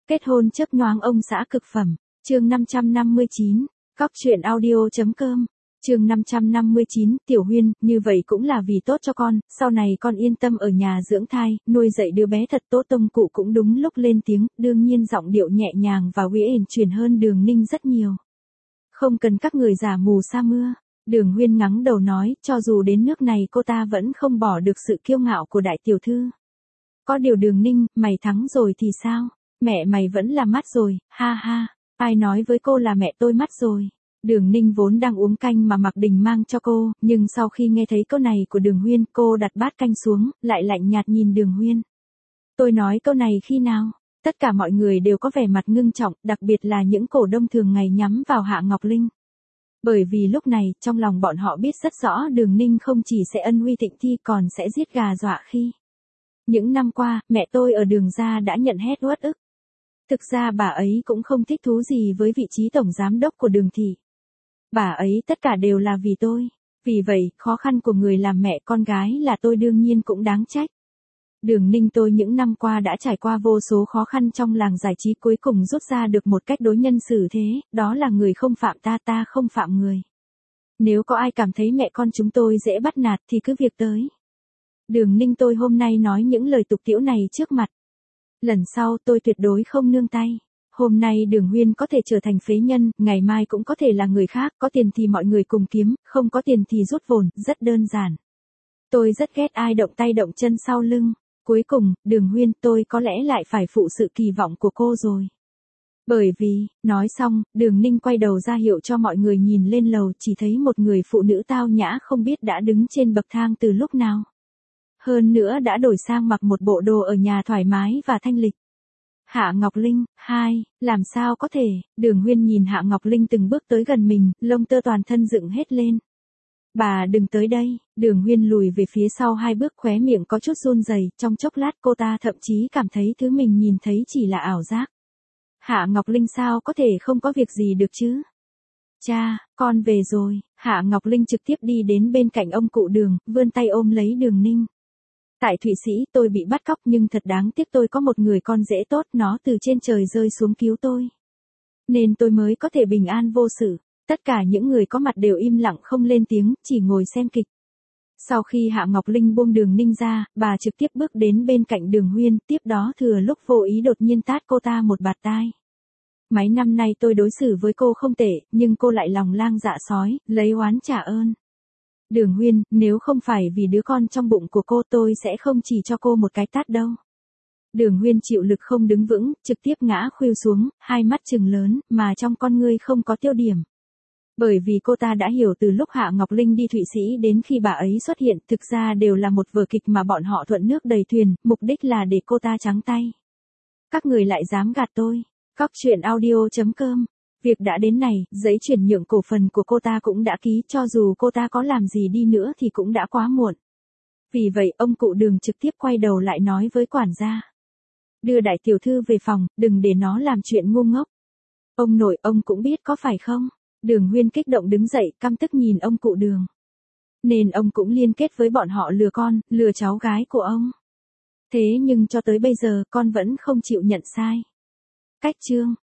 Kết hôn chớp nhoáng ông xã cực phẩm. Chương 559. Cóc truyện audio.com. Chương 559, Tiểu Huyên, như vậy cũng là vì tốt cho con, sau này con yên tâm ở nhà dưỡng thai, nuôi dạy đứa bé thật tốt. Tông cụ cũng đúng lúc lên tiếng, đương nhiên giọng điệu nhẹ nhàng và uyển chuyển hơn Đường Ninh rất nhiều. Không cần các người giả mù sa mưa. Đường Huyên ngắng đầu nói, cho dù đến nước này cô ta vẫn không bỏ được sự kiêu ngạo của đại tiểu thư. Có điều Đường Ninh, mày thắng rồi thì sao? Mẹ mày vẫn là mắt rồi, ha ha. Ai nói với cô là mẹ tôi mắt rồi? Đường Ninh vốn đang uống canh mà Mạc Đình mang cho cô, nhưng sau khi nghe thấy câu này của Đường Huyên, cô đặt bát canh xuống, lại lạnh nhạt nhìn Đường Huyên. Tôi nói câu này khi nào? Tất cả mọi người đều có vẻ mặt ngưng trọng, đặc biệt là những cổ đông thường ngày nhắm vào Hạ Ngọc Linh. Bởi vì lúc này, trong lòng bọn họ biết rất rõ Đường Ninh không chỉ sẽ ân uy thịnh thi còn sẽ giết gà dọa khi. Những năm qua, mẹ tôi ở Đường gia đã nhận hết uất ức. Thực ra bà ấy cũng không thích thú gì với vị trí tổng giám đốc của Đường thị. Bà ấy tất cả đều là vì tôi. Vì vậy, khó khăn của người làm mẹ con gái là tôi đương nhiên cũng đáng trách. Đường Ninh tôi những năm qua đã trải qua vô số khó khăn trong làng giải trí, cuối cùng rút ra được một cách đối nhân xử thế, đó là người không phạm ta, ta không phạm người. Nếu có ai cảm thấy mẹ con chúng tôi dễ bắt nạt thì cứ việc tới. Đường Ninh tôi hôm nay nói những lời tục tĩu này trước mặt. Lần sau tôi tuyệt đối không nương tay. Hôm nay Đường Huyên có thể trở thành phế nhân, ngày mai cũng có thể là người khác, có tiền thì mọi người cùng kiếm, không có tiền thì rút vốn, rất đơn giản. Tôi rất ghét ai động tay động chân sau lưng. Cuối cùng, Đường Huyên, tôi có lẽ lại phải phụ sự kỳ vọng của cô rồi. Bởi vì, nói xong, Đường Ninh quay đầu ra hiệu cho mọi người nhìn lên lầu, chỉ thấy một người phụ nữ tao nhã không biết đã đứng trên bậc thang từ lúc nào. Hơn nữa đã đổi sang mặc một bộ đồ ở nhà thoải mái và thanh lịch. Hạ Ngọc Linh, làm sao có thể? Đường Huyên nhìn Hạ Ngọc Linh từng bước tới gần mình, lông tơ toàn thân dựng hết lên. Bà đừng tới đây. Đường Huyên lùi về phía sau 2 bước, khóe miệng có chút run rẩy, trong chốc lát cô ta thậm chí cảm thấy thứ mình nhìn thấy chỉ là ảo giác. Hạ Ngọc Linh sao có thể không có việc gì được chứ? Cha, con về rồi. Hạ Ngọc Linh trực tiếp đi đến bên cạnh ông cụ Đường, vươn tay ôm lấy Đường Ninh. Tại Thụy Sĩ tôi bị bắt cóc nhưng thật đáng tiếc tôi có một người con rể tốt, nó từ trên trời rơi xuống cứu tôi. Nên tôi mới có thể bình an vô sự. Tất cả những người có mặt đều im lặng không lên tiếng, chỉ ngồi xem kịch. Sau khi Hạ Ngọc Linh buông Đường Ninh ra, bà trực tiếp bước đến bên cạnh Đường Huyên, tiếp đó thừa lúc vô ý đột nhiên tát cô ta một bạt tai. Mấy năm nay tôi đối xử với cô không tệ, nhưng cô lại lòng lang dạ sói, lấy oán trả ơn. Đường Huyên, nếu không phải vì đứa con trong bụng của cô tôi sẽ không chỉ cho cô một cái tát đâu. Đường Huyên chịu lực không đứng vững, trực tiếp ngã khuỵu xuống, hai mắt trừng lớn, mà trong con ngươi không có tiêu điểm. Bởi vì cô ta đã hiểu từ lúc Hạ Ngọc Linh đi Thụy Sĩ đến khi bà ấy xuất hiện, thực ra đều là một vở kịch mà bọn họ thuận nước đầy thuyền, mục đích là để cô ta trắng tay. Các người lại dám gạt tôi. Cóc truyện audio.com. Việc đã đến này, giấy chuyển nhượng cổ phần của cô ta cũng đã ký, cho dù cô ta có làm gì đi nữa thì cũng đã quá muộn. Vì vậy, ông cụ Đường trực tiếp quay đầu lại nói với quản gia. Đưa đại tiểu thư về phòng, đừng để nó làm chuyện ngu ngốc. Ông nội, ông cũng biết có phải không? Đường Huyên kích động đứng dậy, căm tức nhìn ông cụ Đường. Nên ông cũng liên kết với bọn họ lừa con, lừa cháu gái của ông. Thế nhưng cho tới bây giờ, con vẫn không chịu nhận sai. Cách chương.